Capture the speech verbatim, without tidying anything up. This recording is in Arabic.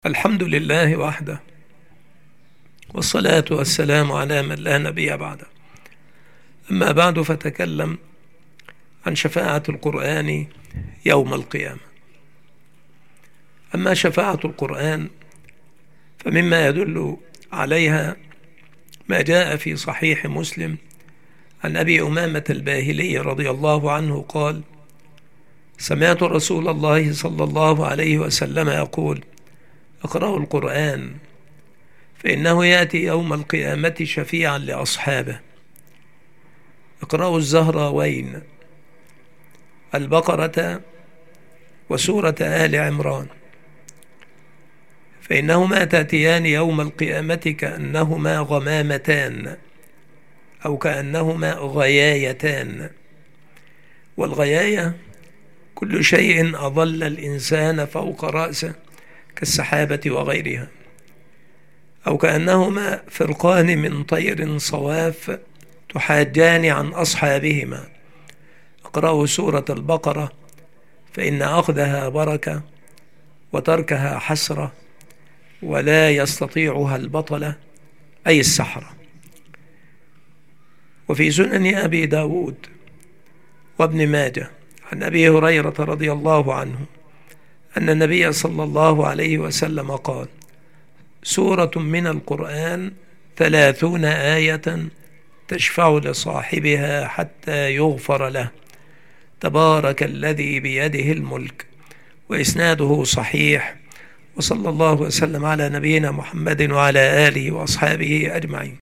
الحمد لله وحده، والصلاة والسلام على من لا نبي بعده. أما بعد، فتكلم عن شفاعة القرآن يوم القيامة. أما شفاعة القرآن فمما يدل عليها ما جاء في صحيح مسلم عن أبي أمامة الباهلي رضي الله عنه قال: سمعت رسول الله صلى الله عليه وسلم يقول: اقرأوا القرآن فإنه يأتي يوم القيامة شفيعا لأصحابه. اقرأوا الزهراوين، البقرة وسورة آل عمران، فإنهما تأتيان يوم القيامة كأنهما غمامتان أو كأنهما غيايتان. والغياية كل شيء أظل الإنسان فوق رأسه كالسحابة وغيرها، أو كأنهما فرقان من طير صواف تحاجان عن أصحابهما. اقرأوا سورة البقرة فإن أخذها بركة وتركها حسرة، ولا يستطيعها البطلة أي السحرة. وفي سنن أبي داود وابن ماجه عن أبي هريرة رضي الله عنه أن النبي صلى الله عليه وسلم قال: سورة من القرآن ثلاثون آية تشفع لصاحبها حتى يغفر له، تبارك الذي بيده الملك. وإسناده صحيح. وصلى الله وسلم على نبينا محمد وعلى آله وأصحابه أجمعين.